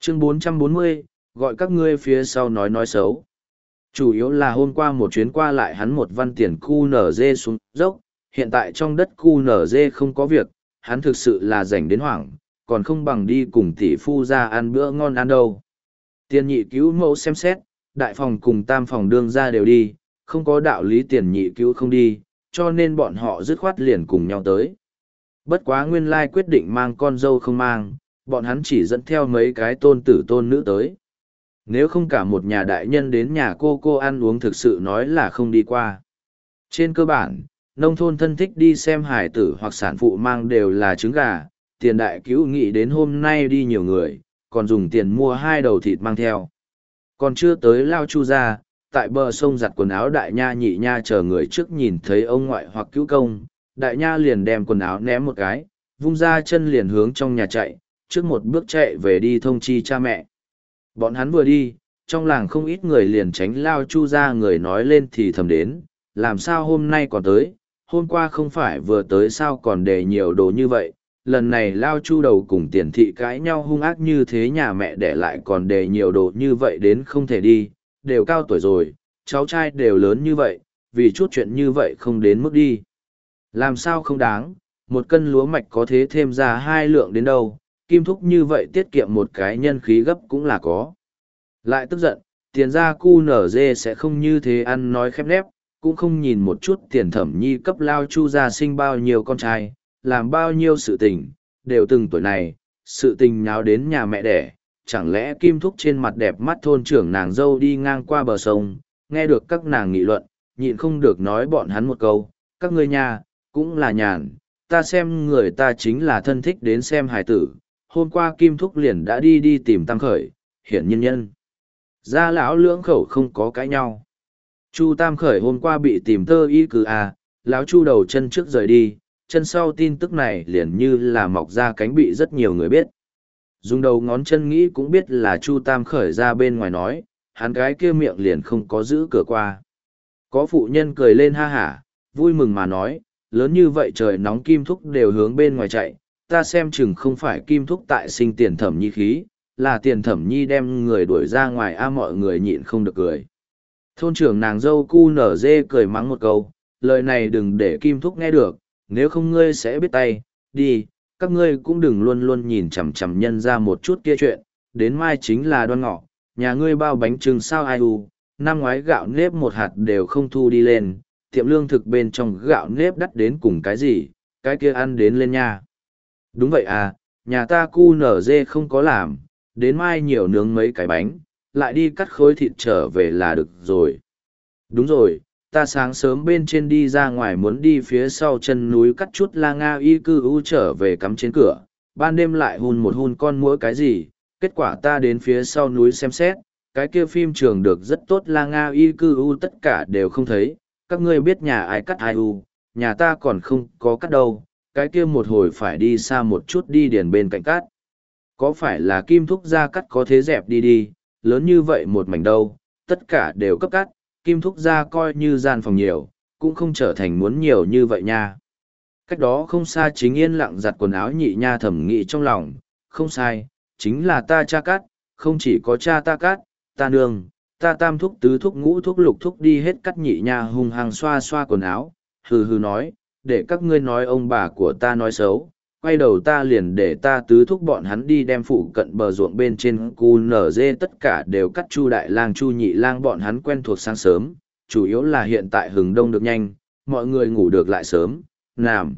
Chương 440, gọi các ngươi phía sau nói xấu. Chủ yếu là hôm qua một chuyến qua lại hắn một văn tiền QNZ xuống dốc, hiện tại trong đất QNZ không có việc, hắn thực sự là rảnh đến hoảng, còn không bằng đi cùng tỷ phu ra ăn bữa ngon ăn đâu. Tiền nhị cứu mẫu xem xét, đại phòng cùng tam phòng đương ra đều đi, không có đạo lý tiền nhị cứu không đi, cho nên bọn họ dứt khoát liền cùng nhau tới. Bất quá nguyên lai quyết định mang con dâu không mang, bọn hắn chỉ dẫn theo mấy cái tôn tử tôn nữ tới. Nếu không cả một nhà đại nhân đến nhà cô ăn uống thực sự nói là không đi qua. Trên cơ bản, nông thôn thân thích đi xem hải tử hoặc sản phụ mang đều là trứng gà, tiền đại cứu nghĩ đến hôm nay đi nhiều người, còn dùng tiền mua 2 đầu thịt mang theo. Còn chưa tới Lao Chu ra, tại bờ sông giặt quần áo đại nha nhị nha chờ người trước nhìn thấy ông ngoại hoặc cứu công, đại nha liền đem quần áo ném một cái, vung ra chân liền hướng trong nhà chạy, trước một bước chạy về đi thông chi cha mẹ. Bọn hắn vừa đi, trong làng không ít người liền tránh Lao Chu ra người nói lên thì thầm đến, làm sao hôm nay còn tới, hôm qua không phải vừa tới sao còn để nhiều đồ như vậy, lần này Lao Chu đầu cùng tiền thị cãi nhau hung ác như thế nhà mẹ để lại còn để nhiều đồ như vậy đến không thể đi, đều cao tuổi rồi, cháu trai đều lớn như vậy, vì chút chuyện như vậy không đến mức đi. Làm sao không đáng, một cân lúa mạch có thế thêm ra 2 lượng đến đâu, kim thúc như vậy tiết kiệm một cái nhân khí gấp cũng là có. Lại tức giận, tiền ra cu nở dê sẽ không như thế ăn nói khép nép, cũng không nhìn một chút tiền thẩm nhi cấp Lao Chu gia sinh bao nhiêu con trai, làm bao nhiêu sự tình, đều từng tuổi này, sự tình nháo đến nhà mẹ đẻ, chẳng lẽ kim thúc trên mặt đẹp mắt thôn trưởng nàng dâu đi ngang qua bờ sông, nghe được các nàng nghị luận, nhịn không được nói bọn hắn một câu, các ngươi nhà, cũng là nhàn, ta xem người ta chính là thân thích đến xem hài tử, hôm qua kim thúc liền đã đi tìm tam khởi, hiển nhiên nhân. Gia lão lưỡng khẩu không có cãi nhau. Chu tam khởi hôm qua bị tìm tơ y cứ lão chu đầu chân trước rời đi, chân sau tin tức này liền như là mọc ra cánh bị rất nhiều người biết. Dùng đầu ngón chân nghĩ cũng biết là Chu Tam khởi ra bên ngoài nói, hắn gái kia miệng liền không có giữ cửa qua. Có phụ nhân cười lên ha hả, vui mừng mà nói, lớn như vậy trời nóng kim thúc đều hướng bên ngoài chạy, ta xem chừng không phải kim thúc tại sinh tiền thẩm nhi khí, là tiền thẩm nhi đem người đuổi ra ngoài mọi người nhịn không được cười. Thôn trưởng nàng dâu cu nở dê cười mắng một câu, lời này đừng để kim thúc nghe được, nếu không ngươi sẽ biết tay, đi, các ngươi cũng đừng luôn luôn nhìn chằm chằm nhân ra một chút kia chuyện, đến mai chính là Đoan Ngọ, nhà ngươi bao bánh trưng sao ai năm ngoái gạo nếp một hạt đều không thu đi lên, tiệm lương thực bên trong gạo nếp đắt đến cùng cái gì, cái kia ăn đến lên nha. Đúng vậy nhà ta cu nở dê không có làm, đến mai nhiều nướng mấy cái bánh, lại đi cắt khối thịt trở về là được rồi. Đúng rồi, ta sáng sớm bên trên đi ra ngoài muốn đi phía sau chân núi cắt chút la nga y cư u trở về cắm trên cửa, ban đêm lại hun con muỗi cái gì, kết quả ta đến phía sau núi xem xét, cái kia phim trường được rất tốt la nga y cư u tất cả đều không thấy, các ngươi biết nhà ai cắt ai u, nhà ta còn không có cắt đâu, cái kia một hồi phải đi xa một chút đi điền bên cạnh cắt. Có phải là kim thúc ra cắt có thế dẹp đi, lớn như vậy một mảnh đâu, tất cả đều cấp cắt, kim thúc ra coi như gian phòng nhiều, cũng không trở thành muốn nhiều như vậy nha. Cách đó không xa chính yên lặng giặt quần áo nhị nha thẩm nghĩ trong lòng, không sai, chính là ta cha cắt, không chỉ có cha ta cắt, ta nương, ta tam thúc tứ thúc ngũ thúc lục thúc đi hết cắt nhị nha hung hăng xoa xoa quần áo, hừ hừ nói, để các ngươi nói ông bà của ta nói xấu. Quay đầu ta liền để ta tứ thúc bọn hắn đi đem phụ cận bờ ruộng bên trên cu nở dê tất cả đều cắt chu đại lang chu nhị lang bọn hắn quen thuộc sáng sớm, chủ yếu là hiện tại hừng đông được nhanh, mọi người ngủ được lại sớm, nằm.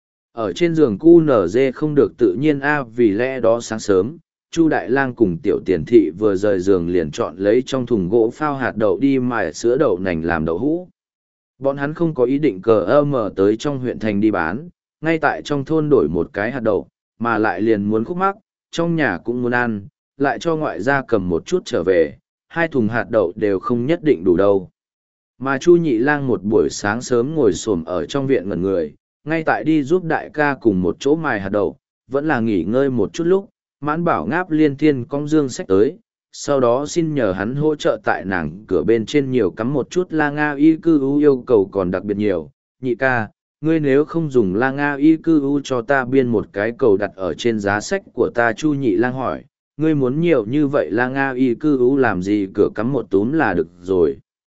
Ở trên giường cu nở dê không được tự nhiên vì lẽ đó sáng sớm, chu đại lang cùng tiểu tiền thị vừa rời giường liền chọn lấy trong thùng gỗ phao hạt đậu đi mài sữa đậu nành làm đậu hũ. Bọn hắn không có ý định mở tới trong huyện thành đi bán, ngay tại trong thôn đổi một cái hạt đậu, mà lại liền muốn khúc mắc, trong nhà cũng muốn ăn, lại cho ngoại gia cầm một chút trở về, 2 thùng hạt đậu đều không nhất định đủ đâu. Mà Chu Nhị Lang một buổi sáng sớm ngồi xổm ở trong viện ngẩn người, ngay tại đi giúp đại ca cùng một chỗ mài hạt đậu, vẫn là nghỉ ngơi một chút lúc, Mãn Bảo Ngáp liên thiên cong dương sách tới, sau đó xin nhờ hắn hỗ trợ tại nàng cửa bên trên nhiều cắm một chút la nga y cư u yêu cầu còn đặc biệt nhiều. Nhị ca, ngươi nếu không dùng la nga y cư u cho ta biên một cái cầu đặt ở trên giá sách của ta. Chu Nhị Lang hỏi, ngươi muốn nhiều như vậy La Nga Y Cư U làm gì, cửa cắm một túm là được rồi.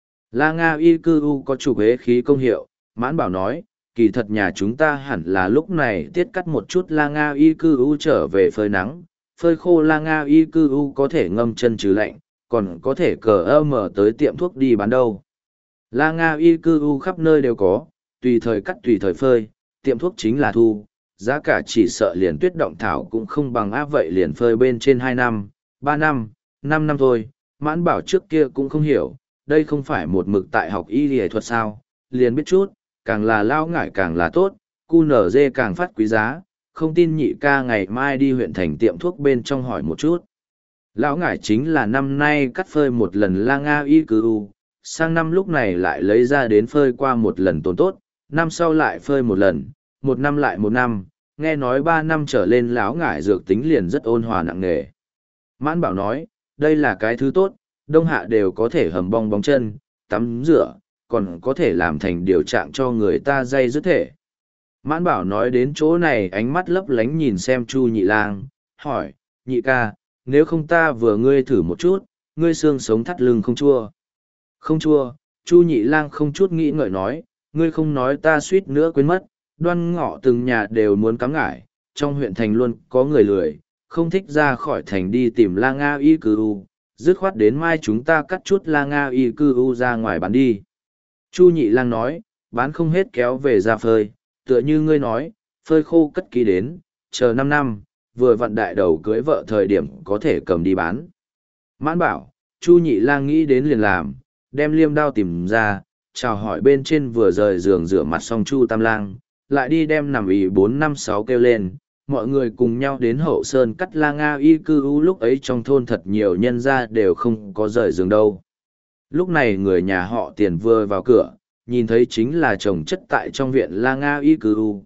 La Nga Y Cư U có chụp hế khí công hiệu, Mãn Bảo nói, kỳ thật nhà chúng ta hẳn là lúc này tiết cắt một chút La Nga Y Cư U trở về phơi nắng, phơi khô La Nga Y Cư U có thể ngâm chân trừ lạnh, còn có thể mở tới tiệm thuốc đi bán đâu. La Nga Y Cư U khắp nơi đều có, tùy thời cắt tùy thời phơi, tiệm thuốc chính là thu, giá cả chỉ sợ liền tuyết động thảo cũng không bằng áp vậy liền phơi bên trên 2 năm, 3 năm, 5 năm thôi. Mãn Bảo trước kia cũng không hiểu, đây không phải một mực tại học y y thuật sao, liền biết chút, càng là lao ngải càng là tốt, cu nở dê càng phát quý giá, không tin nhị ca ngày mai đi huyện thành tiệm thuốc bên trong hỏi một chút. Lão ngải chính là năm nay cắt phơi một lần La Nga Y Cư U, sang năm lúc này lại lấy ra đến phơi qua một lần tồn tốt, năm sau lại phơi một lần, một năm lại một năm, nghe nói 3 năm trở lên lão ngải dược tính liền rất ôn hòa nặng nề. Mãn Bảo nói, đây là cái thứ tốt, đông hạ đều có thể hầm bong bóng chân, tắm rửa, còn có thể làm thành điều trạng cho người ta dây dứt thể. Mãn Bảo nói đến chỗ này ánh mắt lấp lánh nhìn xem Chu Nhị Lang, hỏi, nhị ca, nếu không ta vừa ngươi thử một chút, ngươi xương sống thắt lưng không chua. Không chua, Chu Nhị Lang không chút nghĩ ngợi nói, ngươi không nói ta suýt nữa quên mất, Đoan Ngọ từng nhà đều muốn cắm ngải, trong huyện thành luôn có người lười, không thích ra khỏi thành đi tìm La Nga Y Cư U, dứt khoát đến mai chúng ta cắt chút La Nga Y Cư U ra ngoài bán đi. Chu Nhị Lang nói, bán không hết kéo về ra phơi, tựa như ngươi nói, phơi khô cất kỹ đến, chờ 5 năm, vừa vặn đại đầu cưới vợ thời điểm có thể cầm đi bán. Mãn Bảo, Chu Nhị Lang nghĩ đến liền làm, đem liêm đao tìm ra, chào hỏi bên trên vừa rời giường rửa mặt xong Chu Tam Lang, lại đi đem nằm ì 456 kêu lên, mọi người cùng nhau đến hậu sơn cắt La Nga Y Cư U. Lúc ấy trong thôn thật nhiều nhân gia đều không có rời giường đâu. Lúc này người nhà họ Tiền vừa vào cửa, nhìn thấy chính là chồng chất tại trong viện La Nga Y Cư U,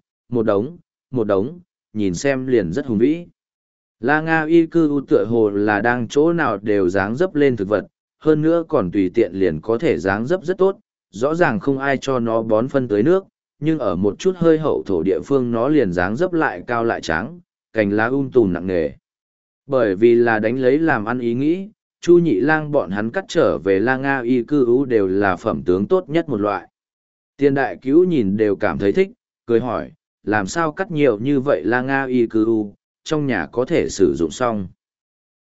một đống, nhìn xem liền rất hùng vĩ. La Nga Y Cư U tựa hồ là đang chỗ nào đều dáng dấp lên thực vật, hơn nữa còn tùy tiện liền có thể dáng dấp rất tốt, rõ ràng không ai cho nó bón phân tới nước, nhưng ở một chút hơi hậu thổ địa phương nó liền dáng dấp lại cao lại trắng, cành lá tùm nặng nề. Bởi vì là đánh lấy làm ăn ý nghĩ, Chu Nhị Lang bọn hắn cắt trở về La Nga Y Cư U đều là phẩm tướng tốt nhất một loại. Tiền đại cứu nhìn đều cảm thấy thích, cười hỏi, làm sao cắt nhiều như vậy La Nga Y Cư U, trong nhà có thể sử dụng xong.